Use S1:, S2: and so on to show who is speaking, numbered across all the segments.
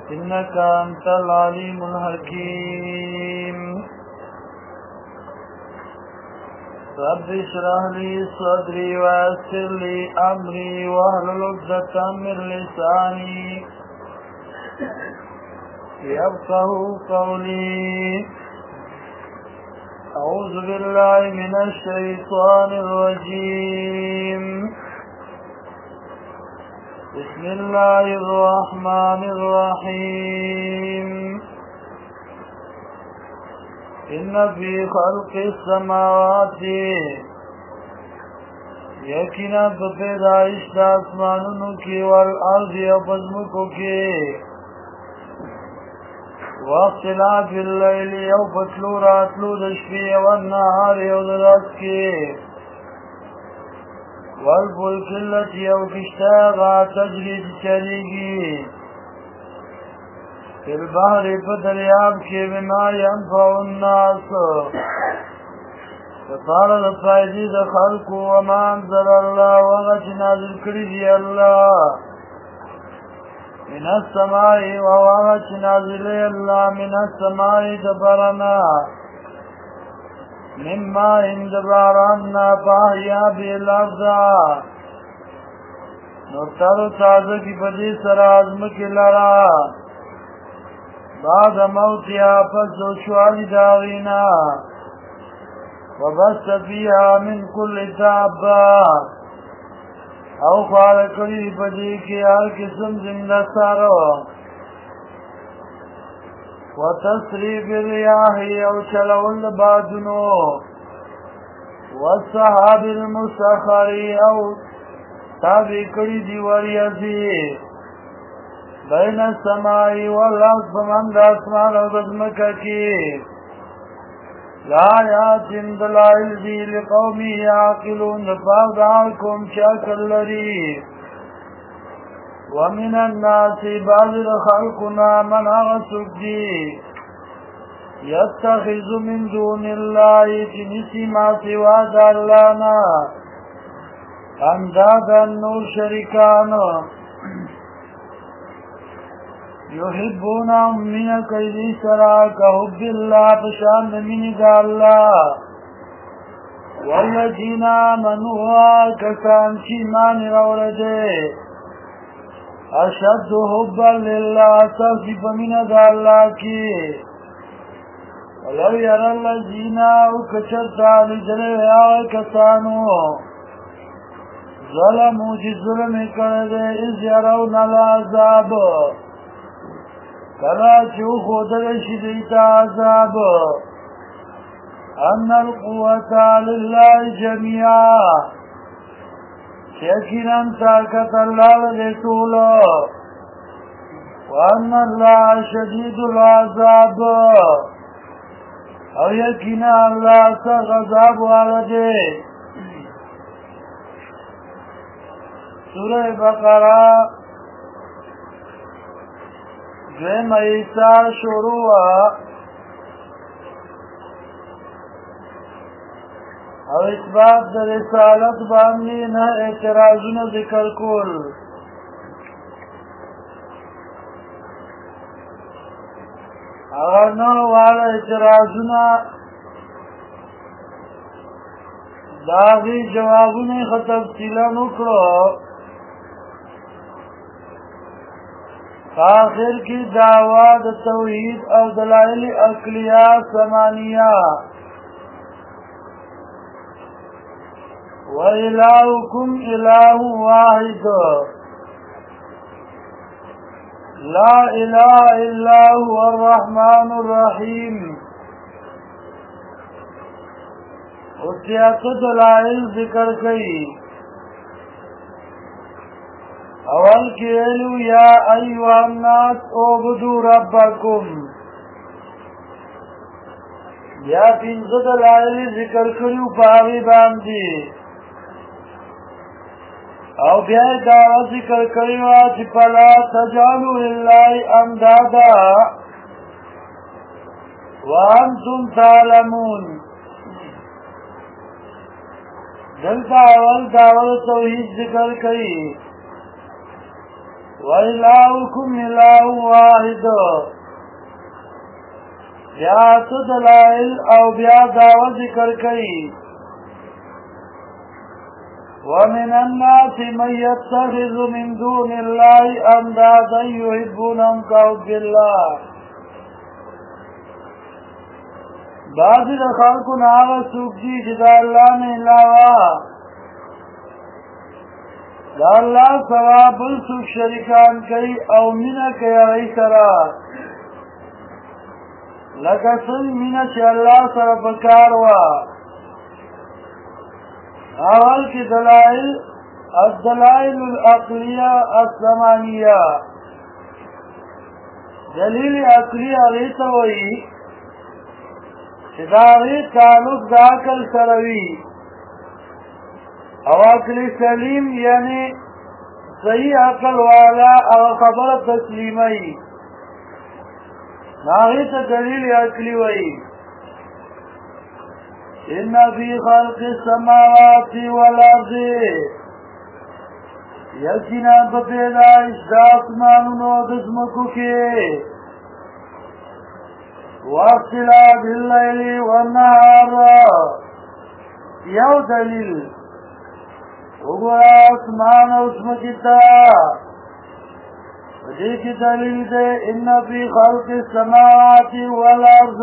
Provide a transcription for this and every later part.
S1: إنك أنت العليم الحكيم رب اشرح لي صدري ويسر لي أمري واحلل عقدة من لساني يفقهوا قولي أعوذ بالله من الشيطان الرجيم بسم الله الرحمن الرحيم إن في خلق السماوات يقينا بپیدائش د آسمانونو کې والارض او پزمکو کې واختلاف الليل او پتلو راتلو د شپې او النهار او د ورځ کې والفلك التي او کشتاغا تجري چلیږي في البحر په دریاب کې بما ينفع الناس فقال د فائدې د خلقو وما انزل الله وغه چې نازل کړي دی الله من السماء وغه چې نازل الله من السماء دبرنا مما عند باراننا فاحیا بالارض نورتر تازه کی بدی سر آزمکی لرا بعد موتیا پس دوشوالی داغینا وبس فیها من کل دابا او خالقی بدی کی هر قسم زندہ سارو وتصریف الریاح او چلول بادنو والسحاب المسخر او تابع کړي دی وریاضی بین السماء والارض فمن اسمان او بزمکه کې لا یات دلائل دی لقوم یعقلون فاذاکم شاکر لري ومن الناس بعض خلقنا من غسدي يتخذ من دون الله جنسي ما سوى دلانا اندادا نور شركان يحبونهم من كيدي سرا كحب الله فشان من الله والذين آمنوا كسان شيمان رورده اشد حبا لله تصف من الله کی ولو يرى الذين وكشرت لجلها كسانو ظلموا ظلم کرده اذ يرون العذاب کلا چو خودل شدیت عذاب ان القوة لله جميعا یقینا طاقت الله له ټول وان الله شدید العذاب او یقینا الله سخت عذاب والده سورہ بقرہ دویم ایسا شروع او اثبات د رسالت باندې نه اعتراضونه ذکر کول هغه نو والا اعتراضونه داغي جوابونه تفصیلا وکړو آخر کی دعوی د توحید او دلائل عقلیه ثمانیه وإلهكم إله واحد لا إله إلا هو الرحمن الرحيم وسیات دلائل ذکر کئی اول کیلو یا ایوہ الناس اعبدوا ربکم یا پینزه دلائل ذکر کریو پاوی باندی او بیا دعوه ذکر کریو چې فلا تجعلوا لله اندادا وانتم تعلمون دلتا اول دعوه توحید ذکر کری وَإِلَٰهُكُمْ إِلَٰهٌ وَاحِدٌ بیا تو دلائل او بیا دعوت ذکر کئی وَمِنَ النَّاسِ مَن يَتَّخِذُ مِن دُونِ اللَّهِ أَندَادًا يُحِبُّونَهُم كَحُبِّ اللَّهِ بعضی د خلکو نه هغه څوک دي چې د الله نه علاوه د الله سره بل څوک شریکان کوي او مینه کوي هغوی سره لکه څنګه مینه چې الله سره پکار وه اول کې دلائل الدلائل العقلیه الزمانیه دلیل عقلی هغې ته وایي چې د هغې تعلق د عقل سره وي او عقل سلیم یعنی صحیح عقل والا هغه خبره تسلیموي هغې ته دلیل عقلي وایي ان فی خلق السماوات والارض یقینا په پیدایش د اسمانونو د ځمکو کې واختلاف الليل والنهار یو دلیل وګوره اسمان او ځمکې ته په دې کې دلیل دی ان فی خلق السماوات والارض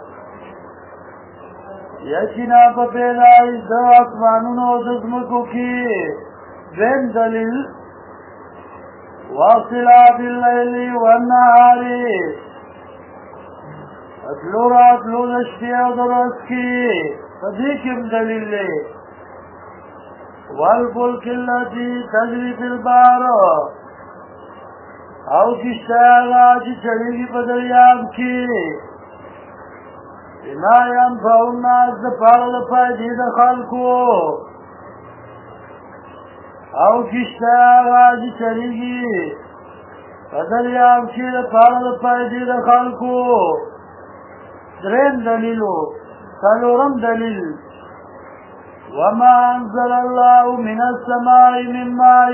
S1: یقینا په پیدایش د اسمانونو او د ځمکو کې دویم دلیل واختلاف الليل والنهار اتلو راتلو د شپې او د ورځ کې په دې کې هم دلیل دی والفلک التي تجري في البحر او کشته هغه چې چلیږي په دریاب کې بما ينفع الناس د پاره د فایدې د خلکو او کشته هغه چې چلیږي په دریاب کې د پاره د فایدې د خلکو دریم دلیلو څلورم دلیل وما انزل الله من السماء من ماء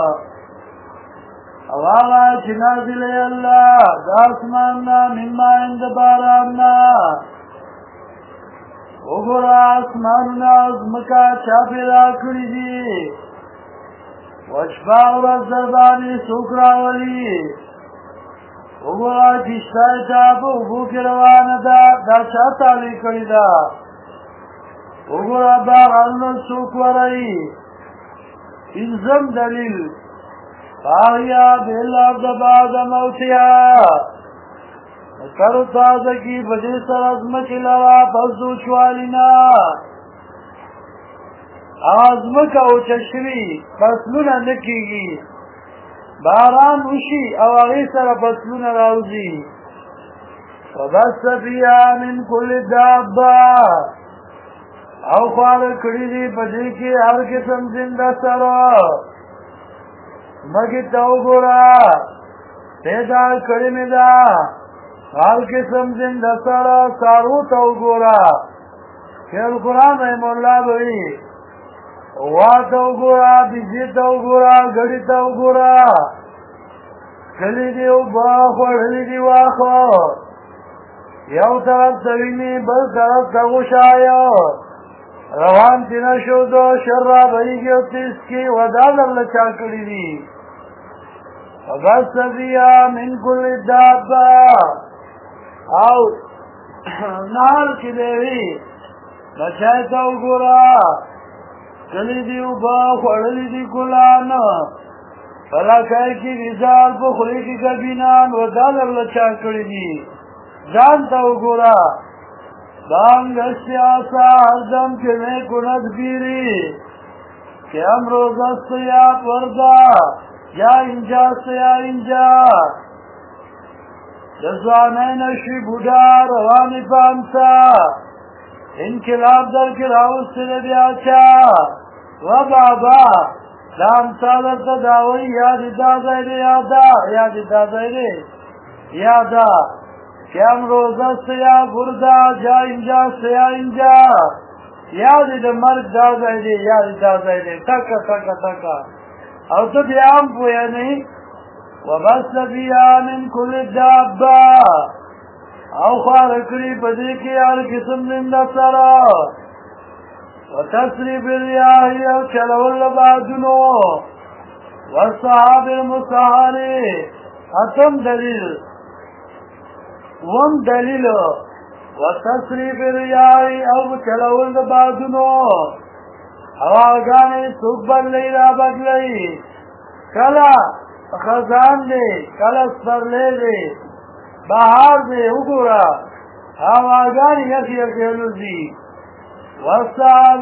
S1: او هغه چې نازلوي الله د اسمان نه من ماء د باران نه وګوره اسمانونه او ځمکه چا پیدا کړي دي وشپه او ورځ درباندې څوک راولي وګوره کشته چا په اوبو کې روانه ده دا چا تعلیم کړې ده وګوره بارانونه څوک وروي پنځم دلیل فاحیا بالارض بعد موتها تر تازه کی بجې سره ځمکې لرا پس د وچوالي نه ځمکه اوچه شوي فصلونه نه کېږي باران وشي او هغې سره فصلونه راوځي وبث فیها من کل دابه او خواره کړي دي په دې کې هر قسم زنده سره مګې ته وګوره پیدا کړې مې ده هر قسم زنده سره څارو ته وګوره شیخ القرآن رحم الله به وي غوا ته وګوره بزې ته وګوره ګړې ته وګوره کلي دي اوبه خوړلي دي واښه یو طرف ته ویني بل طرف ته غوښایه روان دي نه شو دو شرابېږي او تسکي ودا درله چا کړي دي وبث فیها من کل دابه او نهر کې دی وي بچای ته وګوره کلی دی اوبه خوړلي دي ګلان فلاکای کې ویزار په خولې کې ګبینان ودا درله چا کړي دي ځان ته وګوره بانگ سیاسا هردم که میں کند بیری که هم روز است یا پردا یا اینجاست یا اینجا دزوانه نشی بودا روانی پامسا انقلاب در که راوستن بیاچا و بابا دامسا در تداوی یادی دازایده یادی دازایده یادا که امروز است یا بردا جا اینجاست یا اینجا یادی ده مرگ دازایده یادی دازایده تکا تکا تکا او تو بیا هم پویا نی وبث فيها من كل دابة او خارقری پدی کی هر قسم زنده سرا وتصریف الریاح او چلول بادونو والصحاب المسحری اتم دلیل وم دلیل وتصریف الریاح او چلول بادونو هواگانی سوک بدلی را بدلی کلا خزان دی کلا سپرلی دی بہار دے اگورا هواگانی یکی یکی الوزی والسحاب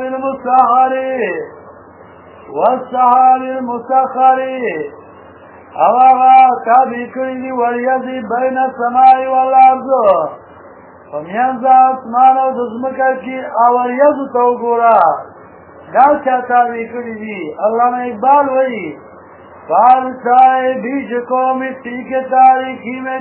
S1: المسخری هواغا تابی کردی وریزی بین السماء والارض ومیانز اسمان و دزمکا کی وریز تو گورا دا چا تابی کردی اللہ نے اقبال وئی فارسائے بیج کو مٹی کے تاریخی میں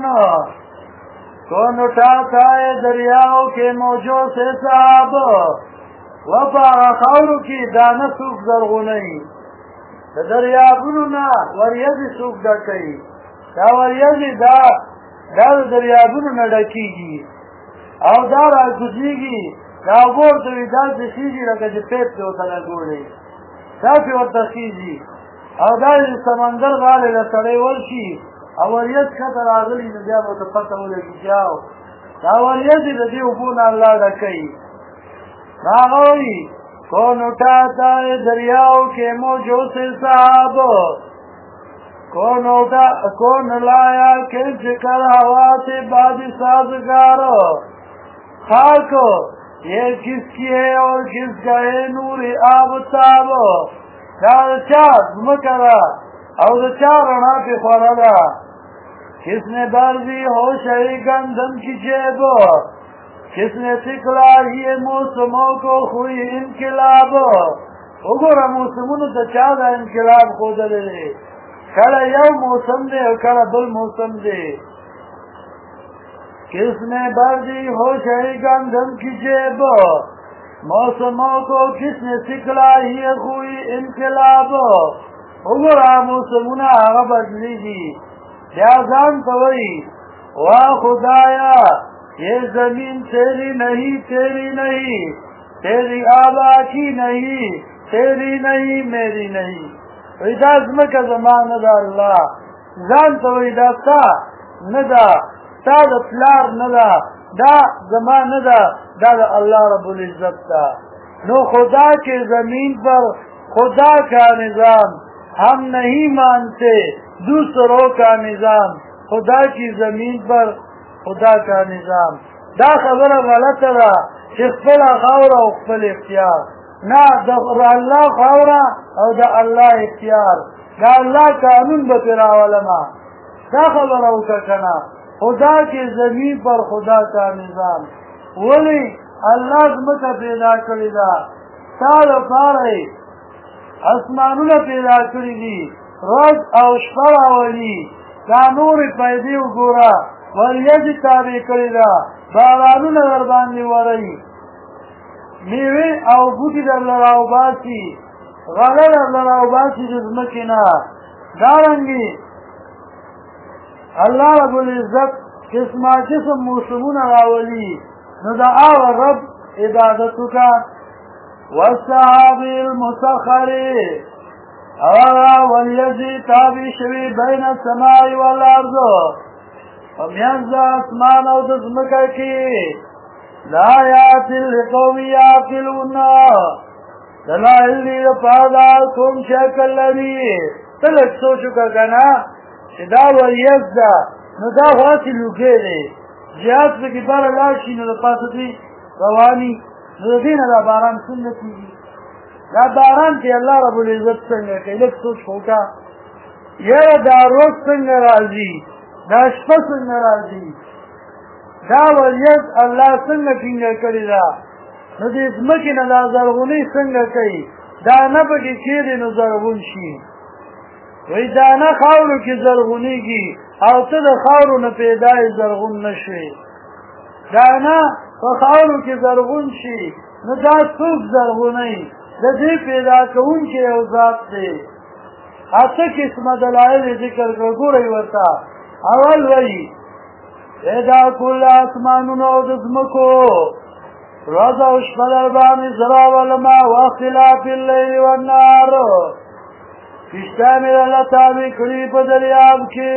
S1: کون اٹھاتا ہے دریاؤں کے موجوں سے صاحب وفا خور کی دانا سوک زرغو نہیں دریابونو نا وریزی سوک ڈکی دا وریزی دا دریابونو نا ڈکی گی او دا را گزیگی دا گور دوی دا سیزی لکا جی پیپ دو تنا گولی سافی ورتخیزی او دا سمندر غالی لسڑی ورشی اوریت خطر آغلی نجاب و تپتا مولکی جاو دا اوریتی دا دیو بونا اللہ رکی ناغوی کون اٹھاتا ہے دریاؤ کے موجوں سے صاحب کون لایا کس کر ہوا سے بادی سازگارو خاک یہ کس کی ہے اور کس کا ہے نور آب تاب دا چار مکرہ او دا چار رنا پی خوردا کس نے برزی ہو شہی گندم کی جیب کس نے سکلا یہ موسموں کو خوی انقلاب اگورا موسمونو تا چاہدا انقلاب خود لے کلا یو موسم دے اور کلا بل موسم دے کس نے برزی ہو شہی گندم کی جیب موسموں کو کس نے سکلا یہ خوی انقلاب اگورا موسمونا آغا بدلی دی جازان توئی واہ خدایا یہ زمین تیری نہیں تیری آبا کی نہیں تیری نہیں میری نہیں ویدہ ازمکا زمان دا اللہ زان توئی دا تا ندا تا دا پلار ندا دا زمان ندا دا اللہ رب العزت تا نو خدا کے زمین پر خدا کا نظام ہم نہیں مانتے دوسروں کا نظام خدا کی زمین پر خدا کا نظام دا خبر غلط را خپل خاورا او خپل اختیار نا دا اللہ خاورا او دا اللہ اختیار دا اللہ قانون بپرا علماء دا خبر او کنا خدا کی زمین پر خدا کا نظام ولی اللہ زمکا پیدا کری دا سال پارے اسمانونا پیدا کری دی روز او شپر اولی دا نور پیدی و گورا وریجی تابع کری دا بارانونا دربانی ورئی میوی او بوٹی در لراو باسی غلر در لراو باسی جزمکینا دارنگی اللہ رب العزت قسمہ قسم موسمون راولی ندعا و رب عبادتو کا والصحاب المسخری اولا والیزی تابی شوی بین السماء والارض ومیانز اسمان او دزمکہ کی لآیات لقوم یاقلون دلائل دی پادا کم شکل لدی تلک سوچو کا کنا دا وریز دا نو دا خواسی لوکے دے جہاز پہ کی بار لاشی نو دا پاسدی روانی نو دین دا باران سنتی دی دا باران کی اللہ رب العزت سنگا کہ لک سوچ ہوکا یہ دا روز سنگا رازی دا شپا سنگا رازی دا وریز اللہ سنگا کنگا کری دا نو دا اسمکی نا دا زرغونی سنگا کئی دا نبا کی چیری نو زرغون شی وی دانا خاورو کی زرغونی کی او تد خاورو نا پیدای زرغون نشوی دانا خاورو کی زرغون شی نو دا سوک زرغونی دا دی پیدا کون کی او ذات دی اته قسمه دلایل ذکر کړ. ګورئ ورته اول وایي پیدا کول اسمانونو د ځمکو ورځ او شپه در باندې زراول ما واختلاف الليل والنهار کشته مې الله تابع کړي په دریاب کې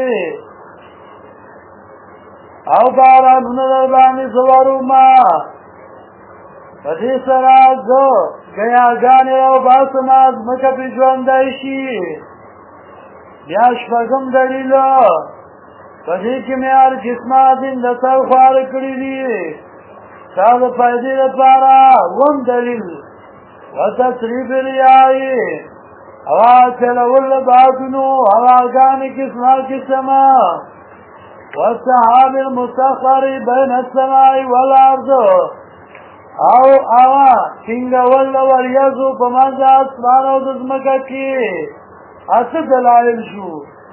S1: او بارانونه در باندې زوارو ما په دې سره زه ګیاګانې او باسمه ځمکه پرې ژوندی شي. بیا شپږم دلیل په دې کې مې هر قسمه زنده سر خواره کړي دي ستا د فایدې لپاره. اووم دلیل وتصریف الریاح هوا چلول د بادونو هواګانې قسمه قسمه والسحاب المسخر بین السماء والارض او هوا ټینګول د وریځو په منځ د اسمان او د ځمکه کې. اته دلایل شو.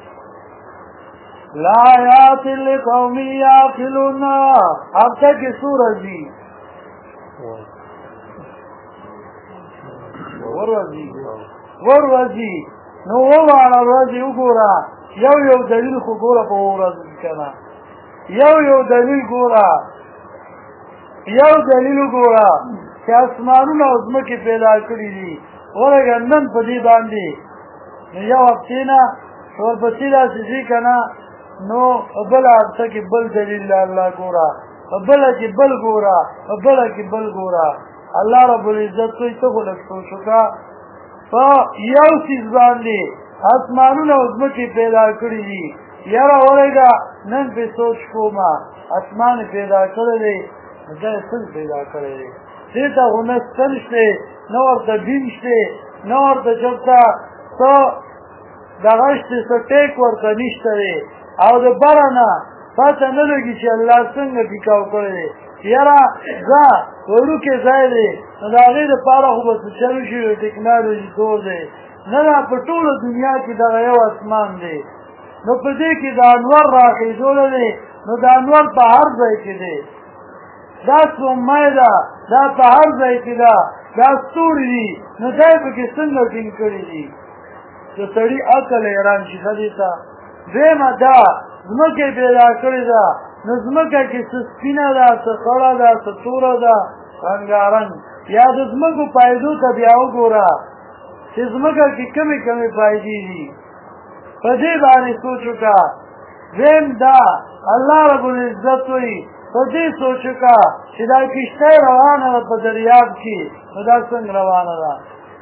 S1: لا آیات لقوم یعقلون هفته کې څو ورځې ورځې نو وواړه ورځې وګوره یو دلیل خو ګوره په ورځ که نه یو دلیل ګوره چې اسمانونه او ځمکې پیدا کړي دي ورګه نن په دې باندې نو یو هفتې نه ورپسې داسې ځي که نه نو بله هفته کې بل دلیل الله ګوره بله کې بل ګوره بله کې بل ګوره. الله رب العزت کوي ته خو لږ سوچ وکړه په یو څیز باندې اسمانونه او ځمکې پیدا کړي دي. یاره ورګه نن پې سوچ کومه اسمان پیدا کړی دی دا یې څنګه پیدا کړی دی دې ته خو نه ستن شته نه ورته دین شته نه ورته چېرته څه دغه شته څه ټیک ورته نشته دی او د بره نه پته نه لګي چې الله څنګه ټیکاو کړی دی. یاره ځه وړوکی ځای دی نو د هغې دپاره خو به څه چلو شي ټکنالوژي دور دی نه دا په ټوله دنیا کې دغه یو اسمان دی نو په دې کې د انور راخېدولی دی نو د انور په هر ځای کې دی دا سومه ده دا په هر ځای کې ده دا ستوري دي نو دا یې پکې څنګه ټینګ کړي دي د سړي عقل حیران شي ښه دې ته. دویمه دا ځمکه پیدا کړې ده نو ځمکه کې څه سپینه ده څه خړه ده څه توره ده رنګارنګ. یا د ځمکو فایدو ته بیا وګوره چې ځمکه کې کمې فایدې دي په دې باندې سوچ وکړه. دویم دا الله رب العزت وایي په دې سوچ وکړه چې دا کشته روانه ده په دریاب کې نو دا څنګه روانه ده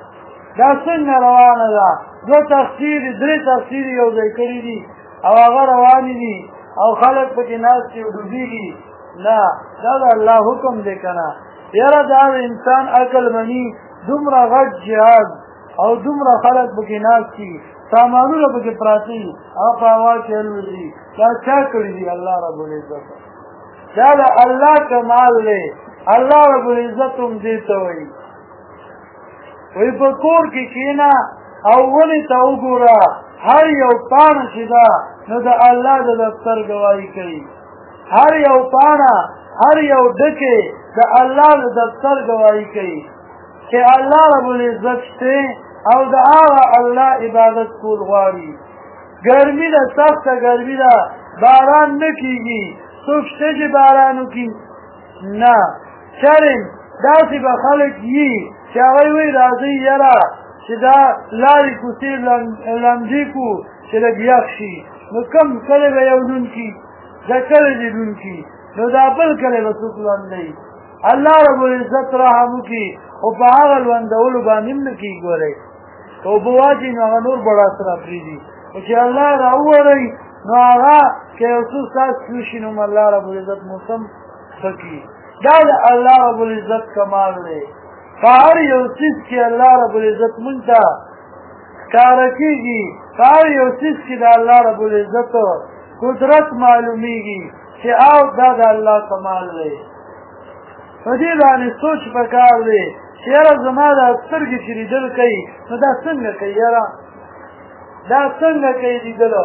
S1: دوه تفسیر درې تفسیر یو ځای کړي دي او هغه روانې دي او خلک پکې ناست دي او ډوبېږي. نه دا د الله حکم دی که نه. یاره دا د انسان عقل مني دومره غټ جهاز او دومره خلک پکې ناست دي سامانونه پکې پراته دي هغه په هوا کې الوځي دا چا کړي دي الله رب العزت. دا د الله کمال دی. الله رب العزت هم دې ته وایي وایي په کور کې کښېنه او ونې ته وګوره هر یو پاڼه چې ده نو د الله د دفتر ګواهي کوي. هر یو پاڼه هر یو ډکې د الله د دفتر ګواهي کوي چې الله رب العزت شته او د هغه الله عبادت کول غواړي. ګرمي ده سخته ګرمي ده باران نه کېږي څوک شته چې باران وکړي نه چرم داسې به خلک یي چې هغوی وایي راځئ یاره چې دا لارې کوڅې لمدې کړو چې لږ یخ شي نو کم کلی به یو لون کي دا کلی دې لون کي نو دا بل کلی به څوک لندوي. الله رب العزت رحم وکړي خو په هغه لوندولو باندې هم نه کېږي ګورئ که اوبه واچوي نو هغه نور بړا سره پرېږدي خو چې الله راووروي نو هغه که یو څو څاڅکي وشي نو الله رب العزت موسم ښه کړي. دا د الله رب العزت کمال دی. په هر یو څیز کې الله رب العزت مونږ ته ښکاره کېږي په هر یو څیز کې د الله رب العزت قدرت معلومیږي چې او دا د الله کمال دی. په دې باندې سوچ پکار دی چې یاره زما دا سترګې چې لیدل کوي نو دا څنګه کوي یاره دا څنګه کوي لیدلو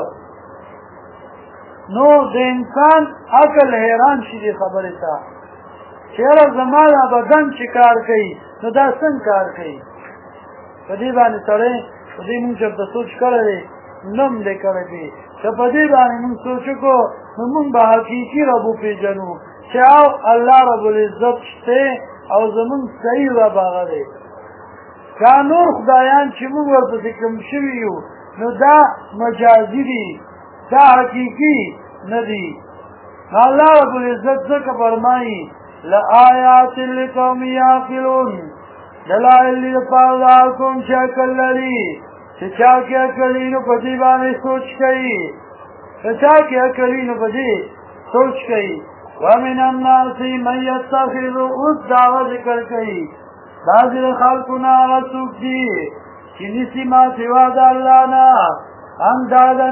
S1: نو د انسان عقل حیران شي دې خبرې ته چې یاره زما دا بدن چې کار کوي نو دا څنګه کار کوي. په دې باندې سړی په دې مونږ چېرته سوچ کړی دی نه هم دی کړی دی که په دې باندې مونږ سوچ وکړو نو مونږ به حقیقي رب وپېژنو چې او الله رب العزت شته او زمونږ صحیح رب هغه دی دا نور خدایان چې مونږ ورپسې کوم شوي یو نو دا مجازي دي دا حقیقي نه دي الله رب العزت ځکه فرمایي لآیات لقوم یعقلون دلائل لپاره د هر قوم چې عقل لري چې چا کې عقل وي نو په دې باندې سوچ کوي چې چا کې عقل وي نو په دې سوچ کوي ومن الناس من يتخذ اوس دعوه ذکر کوي بعضې د خلکونه هغه څوک دي چې نیسي ما سوا د الله نه اندادن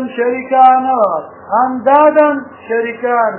S1: شریکان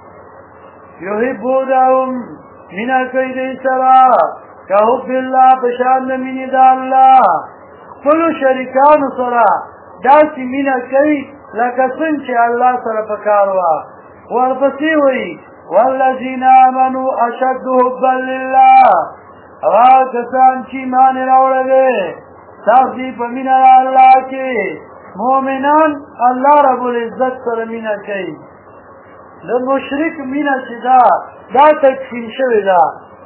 S1: یحبونهم مینه کوي دوی سره که حب الله په شان د مینې د الله خپلو شریکانو سره داسې مینه کوي لکه څنګه چې الله سره په کار وه ورپسې وایي والذین آمنوا اشد حبا لله هغه کسان چې ایمان یې راوړلی سخت دي په مینه د الله کې مؤمنان الله رب العزت سره مینه کوي د مشرک مینه چې دا تکفین شوې ده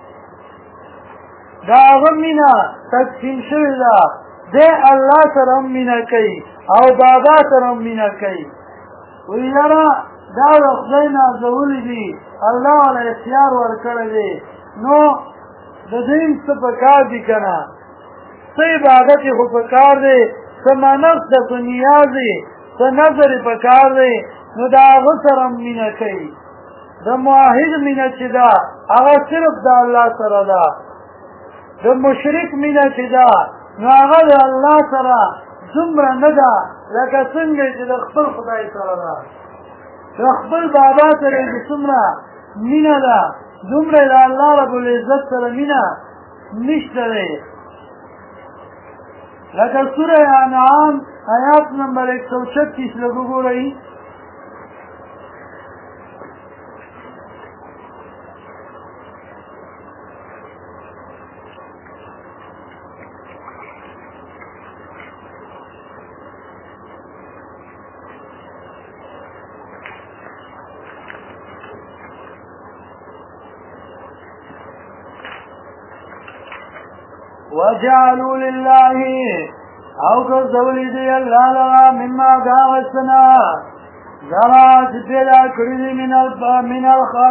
S1: دا هغه مینه تکفین شوې ده دی الله سره هم مینه کوي او بابا سره هم مینه کوي وایي یاره دا د خدای نازولي دي الله والا اختیار ورکړی دی نو د دوی څه پکار دي که نه څه عبادت یې خو پکار دی څه منښت ده څه نیاز یې څه نظر یې پکار دی نو د هغه سره هم مینه کوي د موحد مینه چې ده هغه صرف د الله سره ده د مشرک مینه چې ده نو هغه د الله سره دومره نه ده لکه څنګه چې د خپل خدای سره ده د خپل بابا سره چې څومره مینه ده دومره د الله رب العزت سره مینه نشته دی لکه سوره انعام آیات نمبر 136 لږ وګورئ وجعلوا لله او ګرځولي دي الله لغا مما غاوسنا زما چې پیدا کړی دي من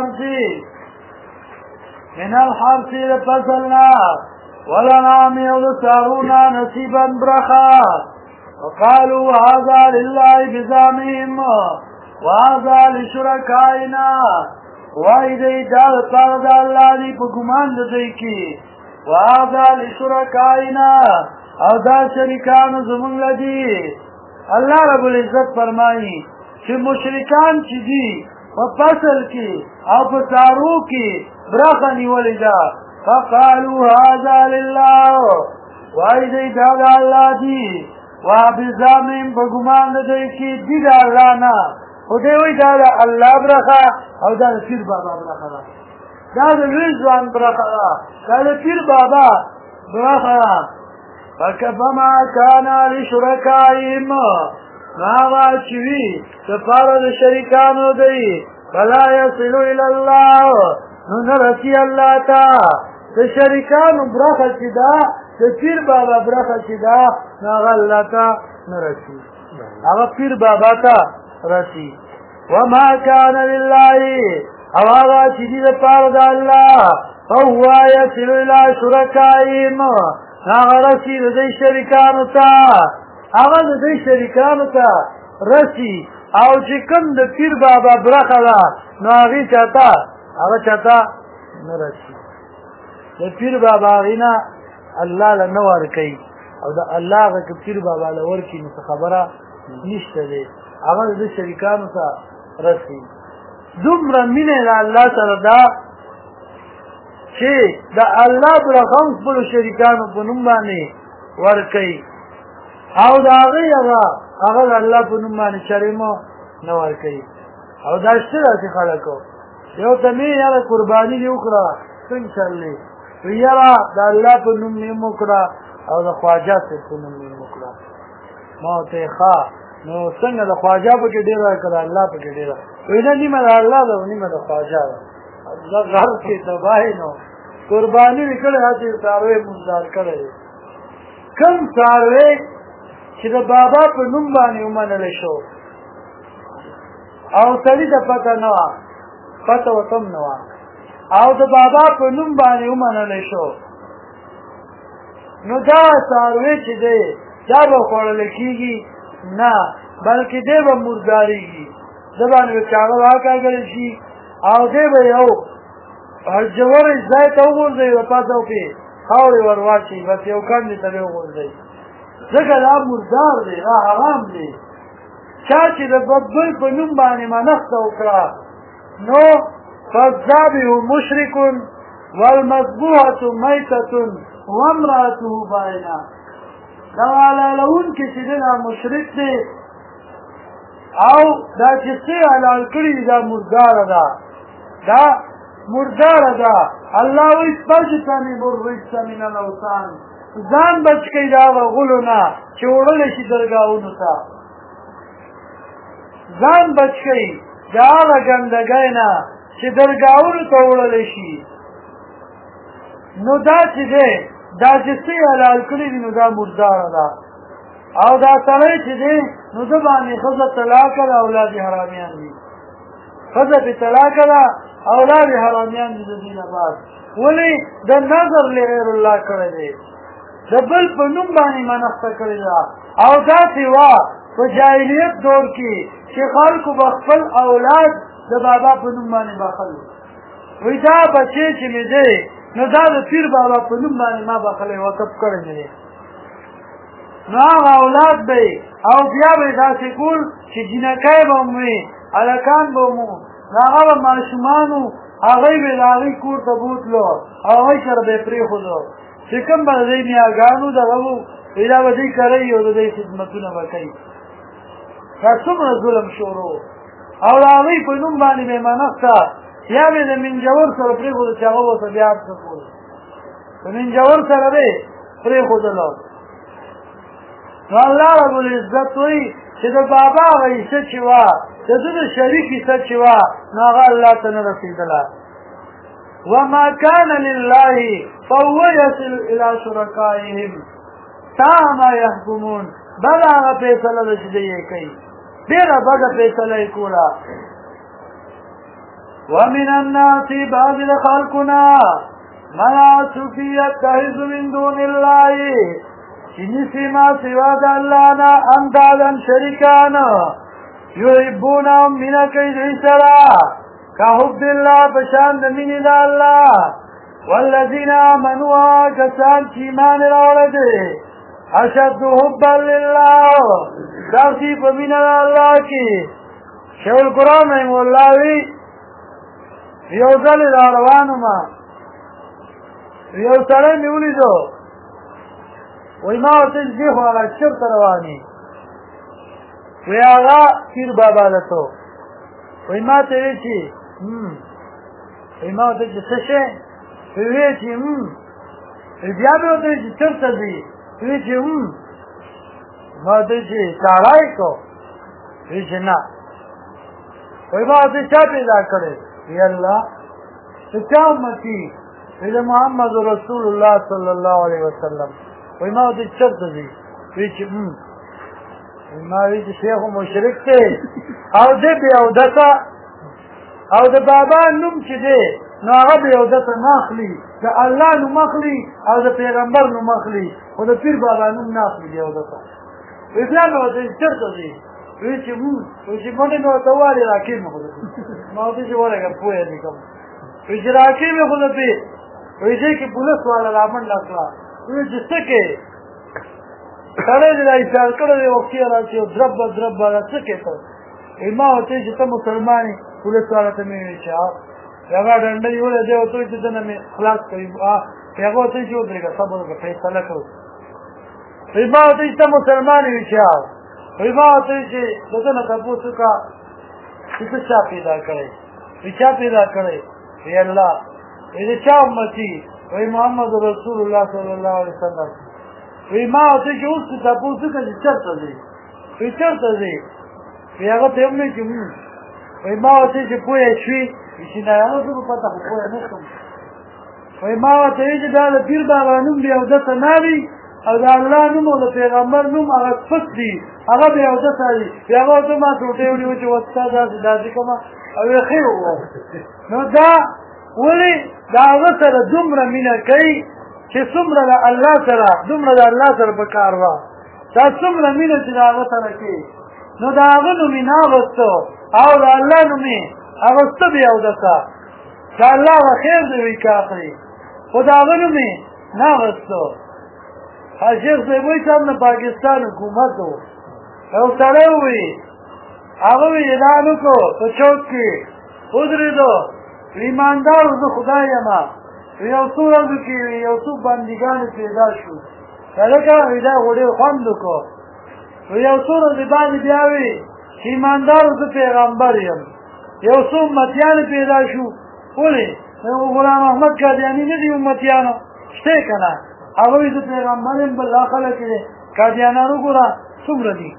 S1: الحرث لفصلنا ولنعم يغسرونا نصيبا برخا وقالوا هذا لله بزعمهم وهذا لشركائنا وای دی دا پاره د الله دی په ګمان د دوی کې وهذا لشركائنا او دا شریکان زمونږ لدي الله رب العزت فرمایي چې مشرکان چې دي په فصل کې او په څارو کې برخه نیولې ده فقالوا هذا لله وای دی دا د الله دی وبزعمهم په ګمان د دوی کې دي د الله نه خو دوی وایي دا د الله برخه او دا د پیر بابا برخه ده دا د لوی ځوان برخه ده دا د پیر بابا برخه ده فما كان لشركائهم هغه چې وي دپاره د شریکانو دی فلا يصل الى الله نو نه رسي الله ته د شریکانو برخه چې ده د پیر بابا برخه چې ده نو هغه الله ته نه رسي هغه پیر بابا ته رسي وما كان لله او هغه چې دي دپاره د الله فهو يصل الى شركائهم هغه رسي د دوی شریکانو ته هغه د دوی شریکانو ته رسي او چې کوم د پیر بابا برخه ده نو هغې چاته نه رسي د پیر بابا هغې نه الله له نه ورکوي او د الله هغه که پیر بابا له ورکړي نو څه خبره نشته دی هغه د دوی شریکانو ته رسي دومره مینه د الله سره ده چې د الله برخه هم خپلو شریکانو په نوم باندې ورکوي او د هغه د الله په نوم باندې چرېمو نه ورکوي او دا شته داسې خلکو یو ته مې یاره قرباني دې وکړه څنګه چلې یاره د الله په نوم مې وکړه او د خواجه صاحب په نوم مې وکړه ما ته ښه نو څنګه د خواجه پکې ډېره که د الله پکې ډېره وایي نه نیمه د الله ده او نیمه د خواجه ده الله غر کې تباهي نو قرباني مې کړې هسې څاروی مزدار کړی دی کوم څاروی چې د بابا په نوم باندې ومنلی شو او سړي ته پته نه وه پته ورته هم نه وه او د بابا په نوم باندې ومنلی شو نو دا څاروی چې دی دا به خوړلی کېږي نه بلکې دی به مردارېږي ده باندې به چاړه راکاږلی شي او دی به یو جوړی ځای ته وغورځوي د پاسه پې خاورې ور واچوي بس یو کندې ته به وغورځوي ځکه دا مردار دی دا حرام دی چا چې د بل په نوم باندې منښته وکړه نو فالذابح مشرک والمذبوحة میتة وامرأته بائنة دا حلالوونکی چې دی دا مشرک دی او دا چې څه حلال کړي دي دا مرداره ده دا مرداره ده الله وایي فاجتنبوا الرجس من الاوثان ځان بچ کړئ د هغه غلو نه چې وړلی شي درګاهونو ته ځان بچ کړئ د هغه ګندګۍ نه چې درګاهونو ته وړلی شي نو دا چې دی دا چې څه حلال کړي دي نو دا مرداره ده او دا سړی چې دی نو ده باندې ښځه طلاقه ده اولاد یې حرامیان دي ښځه پې طلاقه ده اولاد یې حرامیان دي د دې نه بعد ولې د نظر لغیر الله کړی دی د بل په نوم باندې منښته کړې ده او داسې وه په جاهلیت دور کې چې خلکو به خپل اولاد د بابا په نوم باندې بخل وایي دا بچی چې مې دی نو دا د پیر بابا په نوم باندې ما بخلی وقف کړی مې دی نو هغه اولاد به او بیا به یې داسې کول چې جینکۍ به مو وي هلکان به مو د هغه به ماشومان وو هغوی به د هغوی کور ته بوتلو او هغوی سره به یې پرېښودو چې کوم به د دوی نیاګانو دغه وو وایي دا به دوی کوي او د دوی خدمتونه به کوي دا څومره ظلم شروع او د هغوی په نوم باندې به یې منښته یا به د منجور سره پرېښودو چې هغه ورته بیا څه کول د منجور سره به یې پرېښودلو نو الله رب العزت وایي چې د بابا هغه حصه چې وه د ده د شریک حصه چې وه نو هغه الله ته نه رسېدله وما كان لله فهو يصل الى شركائهم ساء ما يحكمون بل هغه فیصله ده چې دی یې کوي ډېره بده فیصله یې کوله ومن الناس بعض د خلقنا مناس فی یتخذ من دون الله چې نیسي ما سوا د الله نه اندادا شریکان یحبونهم مینه کوي دوی سره كحب الله بشان د مینې د الله والذین آمنوا کسان چې ایمان راوړی دی اشد حبا لله داسې په مینه د الله کې شیخ القرآن رحمه الله وي یو ځل را روان ومه یو سړی مې ولیدو وایي ما ورته چې دی خو هغه چېرته روان یې وایي هغه پیر بابا ده تو وایي ما ته وایي چې وایي ما ورته چې څه شی وایي چې بیا مې ورته وایي چې چېرته ځي وایي چې ما ورته وایي چې چاړه یې کو وایي چې نه وایي ما ورته چا پیدا کړی وایي الله چې چا امتي وایي د محمد رسول الله صلی الله علیه وسلم وایي ما ورته چېرته ځي وایي چې ما وایي چې شیخ مشرک دی او دی بې اودسه او د بابا نوم چې دی نو هغه بې اودسه نه اخلي د الله نوم اخلي او د پیغمبر نوم اخلي خو د پیر بابا نوم نه اخلي بې اودسه وایي بیا مې ورته چېرته ځي وایي چې مونډې مې ورته ووالې راکې مې خو ما ورته چې ورېږه پوهه دې کوم وایي چې راکې مې خو د پیر وایي دې کې پولیس والا رامنډه کړه وایي چې څه کې سړی دې را ایسار کړی دی وختي راشي او دربه څه کې ته وایي ما ورته چې ته مسلمان یې پولیس والا ته مې وایي چې هغه ډنډه نیولې دی ورته وایي چې دنه مې خلاص کړي هغه ورته وایي چې ودرېږه صبر وکړه فیصله کوو وایي ما ورته چې ته مسلمان یې چې وایي ما ورته وایي چې د ده نه تپوس وکړه چې ته چا پیدا کړی وایي چا پیدا کړی وایي الله وایي د چا امتي وایي محمد رسول الله صلی الله علیه وسلم وی ما ورته چې اوس تاسو څه چې چرته دی وی چرته دی وی هغه ته هم نه چې وی ما ورته چې پوهه شوي چې نه هغه څه پته خو پوهه نه کوم وی ما ورته چې دا د پیر بابا نوم دی اودسه نه وي او د الله نوم او د پیغمبر نوم هغه سپک دي هغه بیا اودسه دي بیا هغه ورته ما ټوټې ونیو چې استاد داسې کومه او یې خیر وو نو دا ولې د هغه سره دومره مینه کوي چې څومره د الله سره دومره د الله سره په کار وه دا څومره مینه چې د هغه سره کوي نو د هغه نوم یې نه اغوسته او د الله نوم یې اغوسته بیا اودسه د الله به خیر دی وي که اخلي خو د هغه نوم یې نه اغوسته شیخ صاحب وایي صاحب نه پاکستان حکومت و یو سړی ووایي هغه وی اعلان وکړو په چوک کې ودرېدو ایماندار زه خدای یم یو څو ورځو کې یو څو بندګانې پیدا شو هلکه وی دا خو ډېر خوند وکړو یو څو ورځې باندې بیا وی چې ایماندار زه پیغمبر یم یو څو امتیانې پیدا شو ولې غلام احمد قادیاني نه دي امتیانو شته که نه هغه وی زه پیغمبر یم بل دا خلک یې قادیانان وګوره څومره دي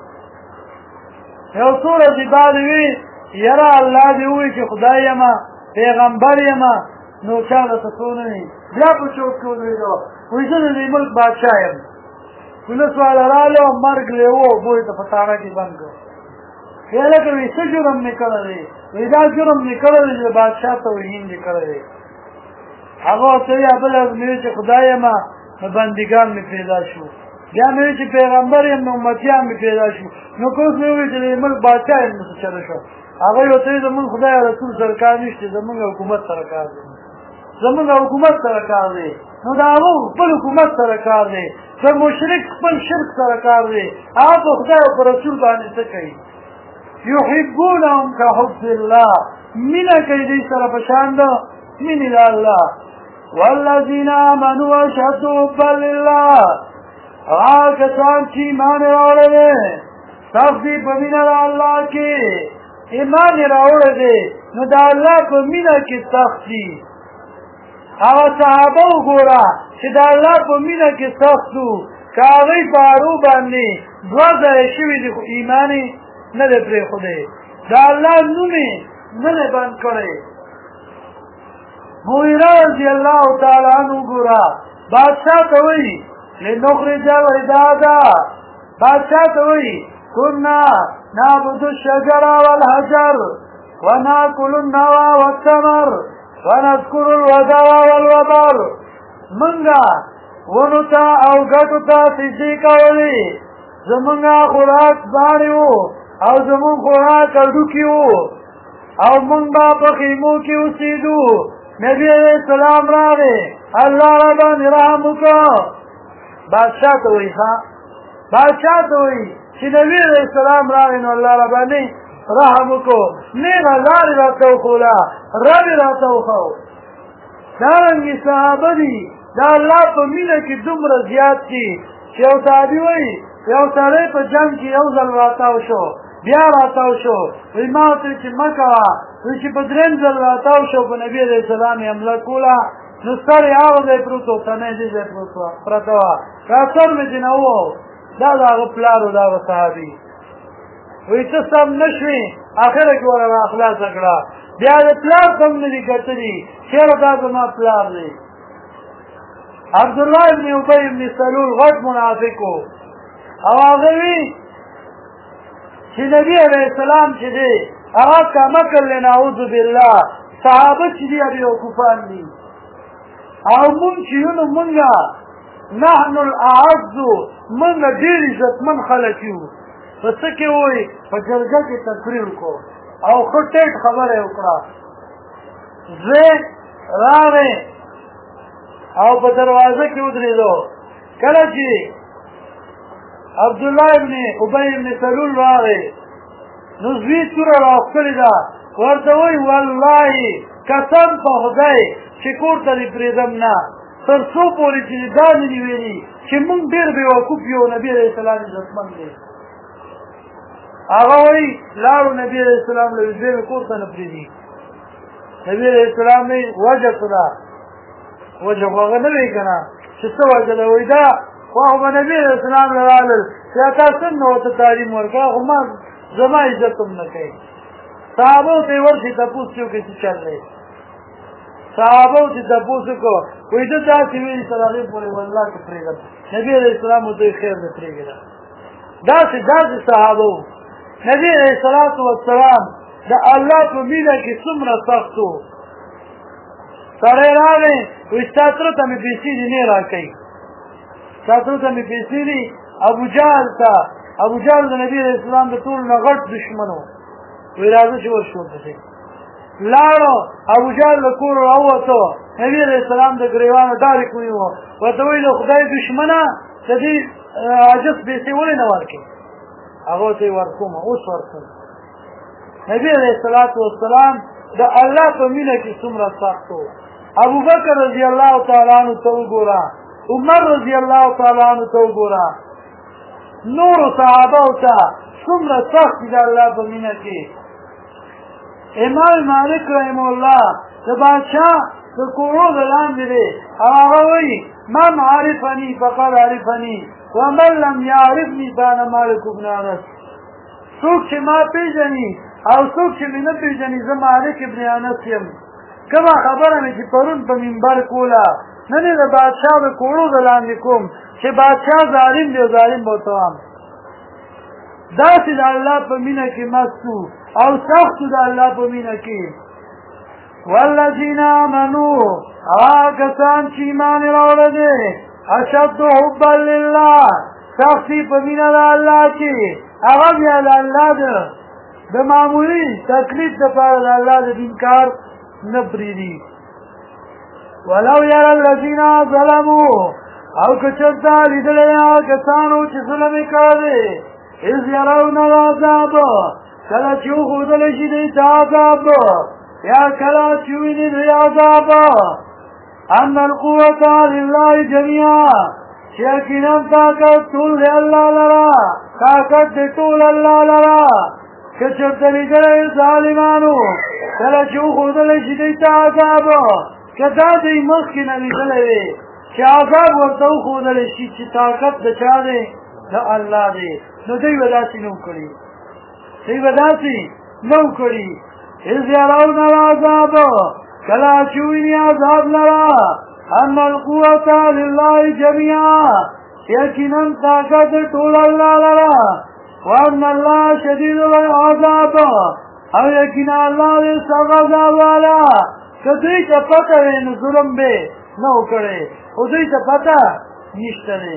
S1: یو څو ورځې بعد وی یاره الله دې ووایي چې خدای یم پیغمبر یم نو چا درته څه نه وي بیا په چوک کې ودرېدو وایي زه د دې ملک بادشاه یم پولیس والا راغله مرګ لیوه بوی ته په تاړه کې بند کړو هلکه وایي څه جرم مې کړی دی وایي دا جرم مې کړی دی چې بادشاه توهین دې کړی دی هغه ورته وایي بله مې وایي چې خدای یم نو بندګان مې پیدا شو بیا مې وایي چې پیغمبر یم نو امتیان مې پیدا شو نو که اوس مې وایي چې د ملک بادشاه یم نو څه چله شو هغه ورته وایي زمونږ خدای رسول سره کار نشته زمونږ حکومت سره کار دی زمونږ حکومت سره کار دی نو د هغه خپل حکومت سره کار دی د مشرک خپل شرک سره کار دی هغه په خدای او په رسول باندې څه کوي یحبونهم کحب الله مینه کوي دوی سره په شان د مینې د الله والذین آمنوا اشد حبا لله هغه کسان چې ایمان یې راوړی دی سخت دي په مینه د الله کې ایمان یې راوړی دی نو د الله په مینه کې سخت دي هغه صحابه وګوره چې د الله په مینه کې سخت وو که هغوی په هغو باندې دوه ځله شوي دي خو ایمان یې نه دی پرېښودی د الله نوم یې نه دی بند کړی مغیره رضی الله تعالی عنه وګوره بادشاه ته وایي لنخرج ودادا بادشاه ته وایي كنا نعبد الشجر والحجر وناكل النوى والثمر ونذكر الوداع والوبر منگا ونتا او گٹتا سجدی کولی زمنگا خوراک بانیو او زمن خوراک اڈوکیو او منگا پخیمو کیو سیدو نبی علیہ السلام راگے اللہ ربان رحمو کا بادشاہ تو وی چی نبی علیہ السلام راگے نو اللہ ربانی رحمو کو نیغا لاری راتو خولا ربی راتو خو دارنگی صحابه دی دا اللہ پا مینه کی دمر زیاد کی چی او صحابی وی یو سره په جنگ کې یو ځل راتاو شو بیا راتاو شو وی ما ته چې مکوا وی چې په درېم ځل راتاو شو په نبی علیہ السلام یې حمله کوله نو سر یې هغه ځای پروت و تنه یې دې ځای پرته وه دا سر مې چې نه و دا د هغه پلار و د هغه صحابي وی ته سم نه شوې اخره کې ورته اخلاصه کړه بیا د پلار سم نه دي کتلي چېرې دا زما پلار دی عبدالله ابن ابی ابن سلول غټ منافق و او هغه وی چې نبی علیہ السلام چې دی هغه کمکل نعوذ بالله صحابه چې دی ابي وقوفان دي او مونږ چې یو نو مونږه نحن الاعز مونږ ډېر عزتمن خلک یو په څه کې وایي په جرګه کې تقریر کو او ښه ټیټ خبره یې وکړه زه راغې او په دروازه کې ودرېدو کله چې عبدالله ابن ابی ابن سلول راغی نو زوی توره راوښکلې ده ورته وایي والله قسم په خدای چې کور ته دې پرېږدم نه تر څو پورې چې دا نه دي ویلي چې موږ ډېر بېوقوف یو نبي علیه السلام عزتمن دی هغه وایي لاړو نبي علیه السلام له زوی مې کور ته نه پرېږدي نبي علیه السلام یې وجه څه ده وجه خو هغه نه وی که نه چې څه وجه ده وایي دا وخو به نبي علیه السلام له رالل چې تا څنګه ورته تعلیم ورکړه خو ما زما عزت هم نه کوي صحابو ته یې ورشي تپوس چې وکړي څه چل دی صحابو چې تپوس وکړو وایي ده داسې ویلي تر هغې پورې والله که پرېږدم نبي علیه السلام ورته وایي خیر دی پرېږده داسې صحابه وو نبي علیه الصلاة والسلام د الله په مینه کې څومره سخت وو سړی راغی وایي ستا تره ته مې پیسې دي نه یې راکوي ستا تره ته مې پیسې دي ابوجهل ته ابوجهل د نبي علیه السلام د ټولو نه غټ دشمن و وایي راځه چې وشو پسې لاړو ابوجهل له کور راووتو نبي علیه السلام د ګریوانو ډارې ونیو ورته وایي د خدای دشمنه د دې عاجز پیسې ولې نه ورکړې هغه ته یې ورکوم اوس ورکوم نبي علیه الصلاة والسلام د الله په مینه کې څومره سخت و ابوبکر رضی الله تعالی عنه ته وګوره عمر رضی الله تعالی عنه ته وګوره نورو صحابهو ته څومره سخت دي د الله په مینه کې امام مالک رحمه الله د بادشاه د کوړو د لاندې دی او هغه وایي من عرفني فقد عرفني ومن لم يعرفني فانا مالک بن انس څوک چې ما پیژني او څوک چې مې نه پیژني زه مالک ابن انس یم کومه خبره مې چې پرون په منبر کوله نن یې د بادشاه د کوړو د لاندې کوم چې بادشاه ظالم دی ظالم به ورته وایم داسې د الله په مینه کې مست او سخت د الله په مینه کې والذین آمنوا هغه کسان چې ایمان یې راوړی دی اشد حبا لله سختي په مینه د الله کې هغه بیا د الله د معمولي تکلیف دپاره د الله د دین کار نه پرېږدي ولو یرى الذین ظلموا او که چېرته لیدلی هغه کسانو چې ظلم یې کړی اذ یرون العذاب کله چې وښودلی شي دوی ته عذاب یا کله چې ویني دوی عذاب ان القوة لله جميعا چې یقینا طاقت ټول د الله لره طاقت د ټول الله لره که چېرته لیدلی ظالمانو کله چې وښودلی شي دوی ته عذاب که دا دوی مخکې نه لیدلی وي چې عذاب ورته وښودلی شي چې طاقت د چا دی د الله دی نو دوی به داسې نه وکړي دوی به داسې نه وکړي اذ یرون العذاب کله چې ویني عذاب لره ان القوة لله جميعا یقینا طاقت ټول الله لره وان الله شدید العذاب او یقینا الله دې سخت عذاب والا که دوی ته پته وي نو ظلم به نه وکړي خو دوی ته پته نشته دی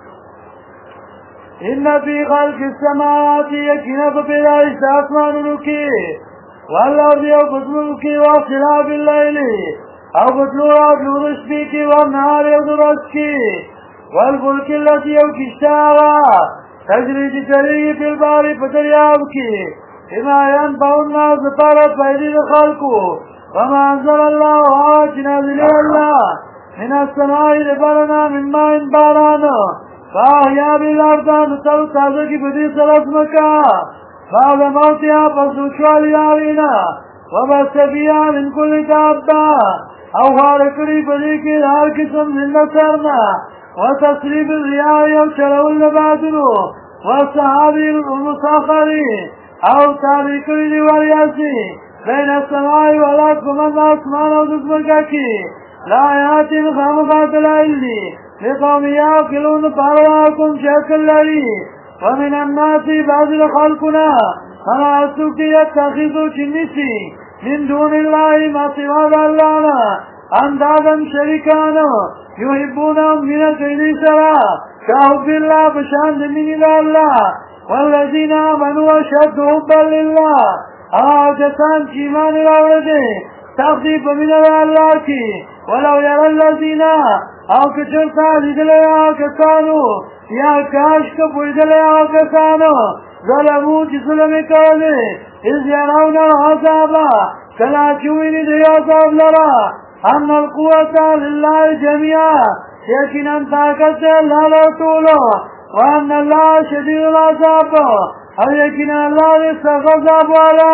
S1: ان فی خلق السماوات یقینا په پیدایش د اسمانونو کې والارض او بدلو کې واختلاف الليل او بدلو راتلو د شپې کې والنهار او د ورځ کې والفلک التي او کشته تجري چې چلېږي په البحر په دریاب کې بما ينفع الناس لپاره فایدې د خلکو وما انزل الله هغه چې نازلې الله من السماء دبره نه من ماء باران فاحیا بالارض نو تازه کی بدی سره ځمکه بعد موتها پس وچوالی راوینا وبس بیا من کل دابه او غار کړي بدی کې هر قسم زنده سرنا وتصریب الریاح او چلول بادلو وصحاب المسخر او تابع کړي دی وریاسي بین السماء والارض ومن اسمان او ځمکه کې لا آیات خامخات دلایل دي لقوم یعقلون پرواکم شکل لري ومن الناس بعض خلقنا فلا اسوك يتخذوا چنسي من دون الله ما سوى الله اندادا شركانا يحبونهم من الكيد سرا كحب الله بشان من الله والذين آمنوا اشد حبا لله آجسان چیمان راوڑے تخذیب من الله کی ولو يرى الذين او کچرتا لیدلے آکسانو یا کاش کا پویدلے آکسانو ظلمو چی ظلم کرنے از یرون العذابا کلا چوینی دی عذاب لرا ان القوة لله جميعا یقینا طاقت اللہ لرطولو وان اللہ شدید العذاب او یقینا اللہ دی سخت عذاب والا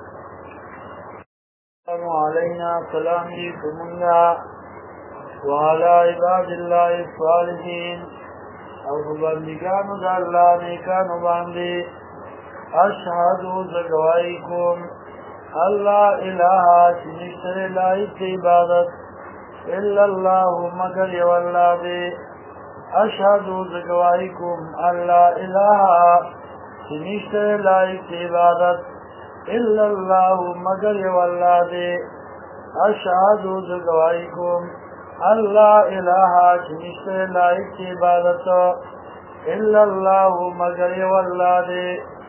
S1: علینا سلام علیکم وعلى عباد الله الصالحين او بندگانو دا اللہ نیکانو باندی اشہدو زگوائی کم اللہ الہ چنشتر لائق عبادت الا اللہ مگر یو اللہ دے اشہدو زگوائی کم اللہ الہ چنشتر لائق عبادت الا اللہ مگر یو اللہ دے اشہدو زگوائی کم اللہ الہ چنشتر لائق عبادت الا اللہ مگر یو اللہ دے